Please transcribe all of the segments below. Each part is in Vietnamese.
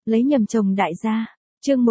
Lấy nhầm chồng đại gia. Chương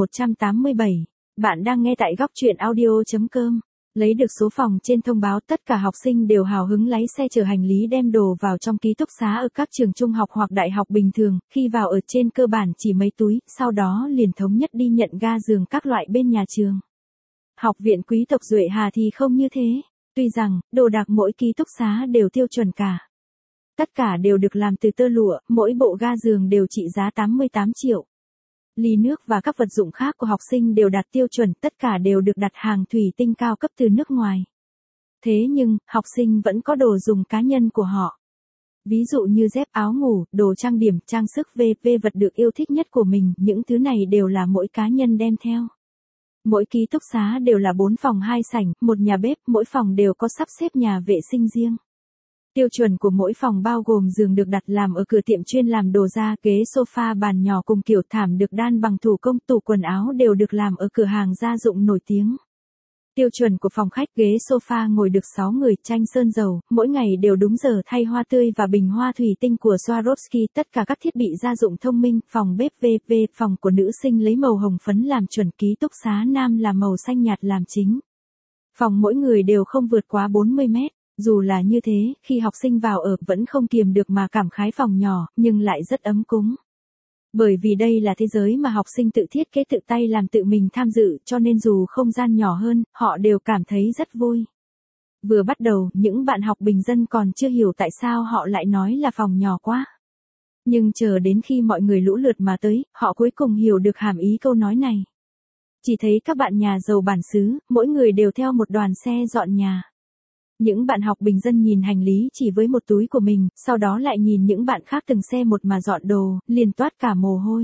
1187. Bạn đang nghe tại góc truyện audio.com. Lấy được số phòng trên thông báo, tất cả học sinh đều hào hứng lái xe chở hành lý đem đồ vào trong ký túc xá ở các trường trung học hoặc đại học bình thường, khi vào ở trên cơ bản chỉ mấy túi, sau đó liền thống nhất đi nhận ga giường các loại bên nhà trường. Học viện Quý tộc Duệ Hà thì không như thế, tuy rằng, đồ đạc mỗi ký túc xá đều tiêu chuẩn cả. Tất cả đều được làm từ tơ lụa, mỗi bộ ga giường đều trị giá 88 triệu. Ly nước và các vật dụng khác của học sinh đều đạt tiêu chuẩn, tất cả đều được đặt hàng thủy tinh cao cấp từ nước ngoài. Thế nhưng, học sinh vẫn có đồ dùng cá nhân của họ. Ví dụ như dép, áo ngủ, đồ trang điểm, trang sức v.v. vật được yêu thích nhất của mình, những thứ này đều là mỗi cá nhân đem theo. Mỗi ký túc xá đều là 4 phòng 2 sảnh, một nhà bếp, mỗi phòng đều có sắp xếp nhà vệ sinh riêng. Tiêu chuẩn của mỗi phòng bao gồm giường được đặt làm ở cửa tiệm chuyên làm đồ da, ghế sofa, bàn nhỏ cùng kiểu thảm được đan bằng thủ công, tủ quần áo đều được làm ở cửa hàng gia dụng nổi tiếng. Tiêu chuẩn của phòng khách, ghế sofa ngồi được 6 người, tranh sơn dầu, mỗi ngày đều đúng giờ thay hoa tươi và bình hoa thủy tinh của Swarovski, tất cả các thiết bị gia dụng thông minh, phòng bếp v.v. Phòng của nữ sinh lấy màu hồng phấn làm chuẩn, ký túc xá nam là màu xanh nhạt làm chính. Phòng mỗi người đều không vượt quá 40 mét. Dù là như thế, khi học sinh vào ở vẫn không kiềm được mà cảm khái phòng nhỏ, nhưng lại rất ấm cúng. Bởi vì đây là thế giới mà học sinh tự thiết kế tự tay làm tự mình tham dự, cho nên dù không gian nhỏ hơn, họ đều cảm thấy rất vui. Vừa bắt đầu, những bạn học bình dân còn chưa hiểu tại sao họ lại nói là phòng nhỏ quá. Nhưng chờ đến khi mọi người lũ lượt mà tới, họ cuối cùng hiểu được hàm ý câu nói này. Chỉ thấy các bạn nhà giàu bản xứ, mỗi người đều theo một đoàn xe dọn nhà. Những bạn học bình dân nhìn hành lý chỉ với một túi của mình, sau đó lại nhìn những bạn khác từng xe một mà dọn đồ, liền toát cả mồ hôi.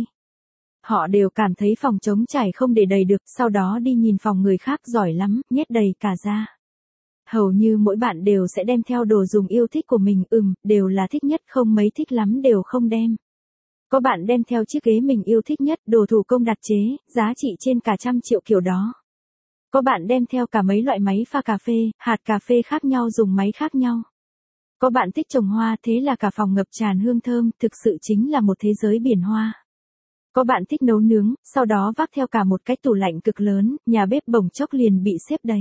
Họ đều cảm thấy phòng trống trải không để đầy được, sau đó đi nhìn phòng người khác giỏi lắm, nhét đầy cả ra. Hầu như mỗi bạn đều sẽ đem theo đồ dùng yêu thích của mình, đều là thích nhất, không mấy thích lắm đều không đem. Có bạn đem theo chiếc ghế mình yêu thích nhất, đồ thủ công đặt chế, giá trị trên cả 100 triệu kiểu đó. Có bạn đem theo cả mấy loại máy pha cà phê, hạt cà phê khác nhau dùng máy khác nhau. Có bạn thích trồng hoa, thế là cả phòng ngập tràn hương thơm, thực sự chính là một thế giới biển hoa. Có bạn thích nấu nướng, sau đó vác theo cả một cái tủ lạnh cực lớn, nhà bếp bỗng chốc liền bị xếp đầy.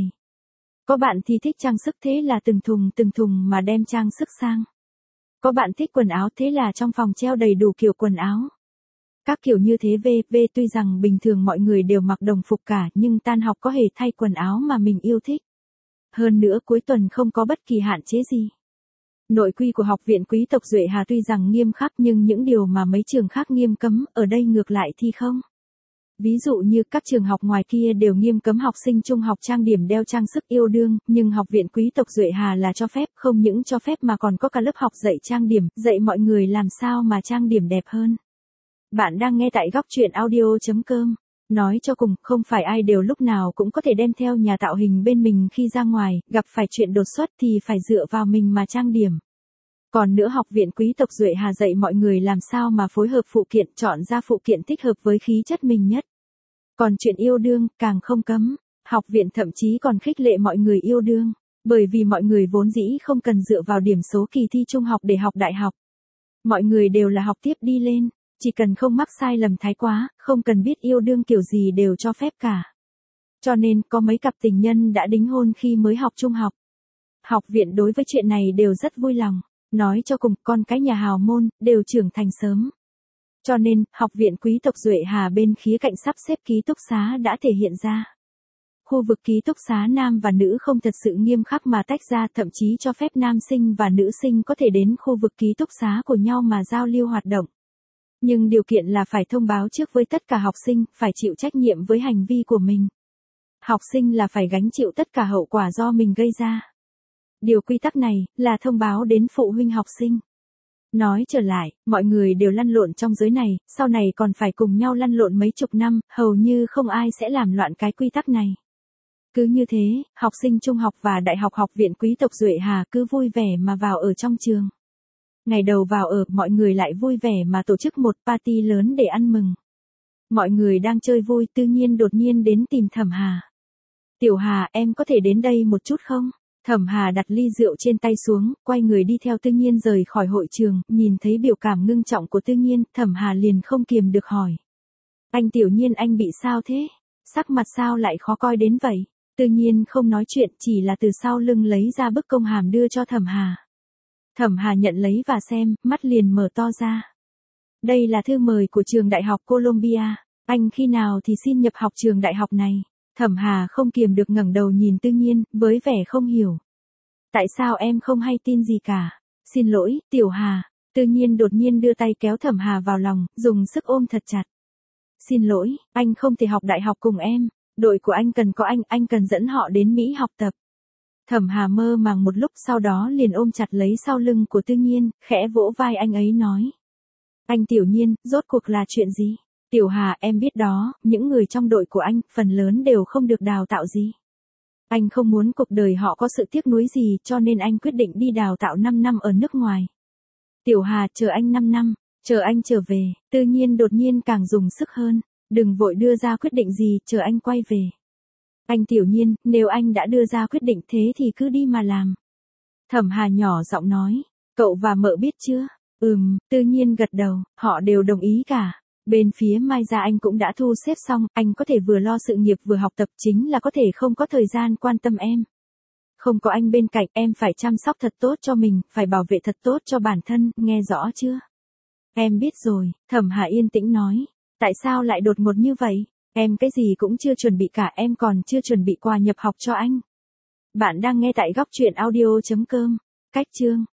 Có bạn thì thích trang sức, thế là từng thùng mà đem trang sức sang. Có bạn thích quần áo, thế là trong phòng treo đầy đủ kiểu quần áo. Các kiểu như thế v.v. Tuy rằng bình thường mọi người đều mặc đồng phục cả, nhưng tan học có hề thay quần áo mà mình yêu thích. Hơn nữa cuối tuần không có bất kỳ hạn chế gì. Nội quy của học viện Quý tộc Duệ Hà tuy rằng nghiêm khắc, nhưng những điều mà mấy trường khác nghiêm cấm, ở đây ngược lại thì không. Ví dụ như các trường học ngoài kia đều nghiêm cấm học sinh trung học trang điểm đeo trang sức yêu đương, nhưng học viện Quý tộc Duệ Hà là cho phép, không những cho phép mà còn có cả lớp học dạy trang điểm, dạy mọi người làm sao mà trang điểm đẹp hơn. Bạn đang nghe tại góc truyện audio.com. Nói cho cùng, không phải ai đều lúc nào cũng có thể đem theo nhà tạo hình bên mình khi ra ngoài, gặp phải chuyện đột xuất thì phải dựa vào mình mà trang điểm. Còn nữa, học viện Quý tộc Duệ Hà dạy mọi người làm sao mà phối hợp phụ kiện, chọn ra phụ kiện thích hợp với khí chất mình nhất. Còn chuyện yêu đương, càng không cấm. Học viện thậm chí còn khích lệ mọi người yêu đương, bởi vì mọi người vốn dĩ không cần dựa vào điểm số kỳ thi trung học để học đại học. Mọi người đều là học tiếp đi lên. Chỉ cần không mắc sai lầm thái quá, không cần biết yêu đương kiểu gì đều cho phép cả. Cho nên, có mấy cặp tình nhân đã đính hôn khi mới học trung học. Học viện đối với chuyện này đều rất vui lòng. Nói cho cùng, con cái nhà hào môn, đều trưởng thành sớm. Cho nên, học viện Quý tộc Duệ Hà bên khía cạnh sắp xếp ký túc xá đã thể hiện ra. Khu vực ký túc xá nam và nữ không thật sự nghiêm khắc mà tách ra, thậm chí cho phép nam sinh và nữ sinh có thể đến khu vực ký túc xá của nhau mà giao lưu hoạt động. Nhưng điều kiện là phải thông báo trước với tất cả học sinh, phải chịu trách nhiệm với hành vi của mình. Học sinh là phải gánh chịu tất cả hậu quả do mình gây ra. Điều quy tắc này là thông báo đến phụ huynh học sinh. Nói trở lại, mọi người đều lăn lộn trong giới này, sau này còn phải cùng nhau lăn lộn mấy chục năm, hầu như không ai sẽ làm loạn cái quy tắc này. Cứ như thế, học sinh trung học và đại học học viện Quý tộc Duệ Hà cứ vui vẻ mà vào ở trong trường. Ngày đầu vào ở, mọi người lại vui vẻ mà tổ chức một party lớn để ăn mừng. Mọi người đang chơi vui, tự nhiên đột nhiên đến tìm Thẩm Hà. Tiểu Hà, em có thể đến đây một chút không? Thẩm Hà đặt ly rượu trên tay xuống, quay người đi theo Tư Nhiên rời khỏi hội trường, nhìn thấy biểu cảm ngưng trọng của Tư Nhiên, Thẩm Hà liền không kiềm được hỏi. Anh Tiểu Nhiên anh bị sao thế? Sắc mặt sao lại khó coi đến vậy? Tư Nhiên không nói chuyện, chỉ là từ sau lưng lấy ra bức công hàm đưa cho Thẩm Hà. Thẩm Hà nhận lấy và xem, mắt liền mở to ra. Đây là thư mời của trường đại học Columbia, anh khi nào thì xin nhập học trường đại học này? Thẩm Hà không kiềm được ngẩng đầu nhìn Tư Nhiên, với vẻ không hiểu. Tại sao em không hay tin gì cả? Xin lỗi, Tiểu Hà. Tư Nhiên đột nhiên đưa tay kéo Thẩm Hà vào lòng, dùng sức ôm thật chặt. Xin lỗi, anh không thể học đại học cùng em. Đội của anh cần có anh cần dẫn họ đến Mỹ học tập. Thẩm Hà mơ màng một lúc, sau đó liền ôm chặt lấy sau lưng của Tư Nhiên, khẽ vỗ vai anh ấy nói. Anh Tiểu Nhiên, rốt cuộc là chuyện gì? Tiểu Hà, em biết đó, những người trong đội của anh, phần lớn đều không được đào tạo gì. Anh không muốn cuộc đời họ có sự tiếc nuối gì, cho nên anh quyết định đi đào tạo 5 năm ở nước ngoài. Tiểu Hà, chờ anh 5 năm, chờ anh trở về. Tư Nhiên đột nhiên càng dùng sức hơn. Đừng vội đưa ra quyết định gì, chờ anh quay về. Anh Tiểu Nhiên, nếu anh đã đưa ra quyết định thế thì cứ đi mà làm. Thẩm Hà nhỏ giọng nói. Cậu và mợ biết chưa? Tư Nhiên gật đầu, họ đều đồng ý cả. Bên phía Mai Gia anh cũng đã thu xếp xong, anh có thể vừa lo sự nghiệp vừa học tập, chính là có thể không có thời gian quan tâm em. Không có anh bên cạnh, em phải chăm sóc thật tốt cho mình, phải bảo vệ thật tốt cho bản thân, nghe rõ chưa? Em biết rồi, Thẩm Hà yên tĩnh nói. Tại sao lại đột ngột như vậy? Em cái gì cũng chưa chuẩn bị cả, em còn chưa chuẩn bị quà nhập học cho anh. Bạn đang nghe tại góc truyện audio.com. Cách chương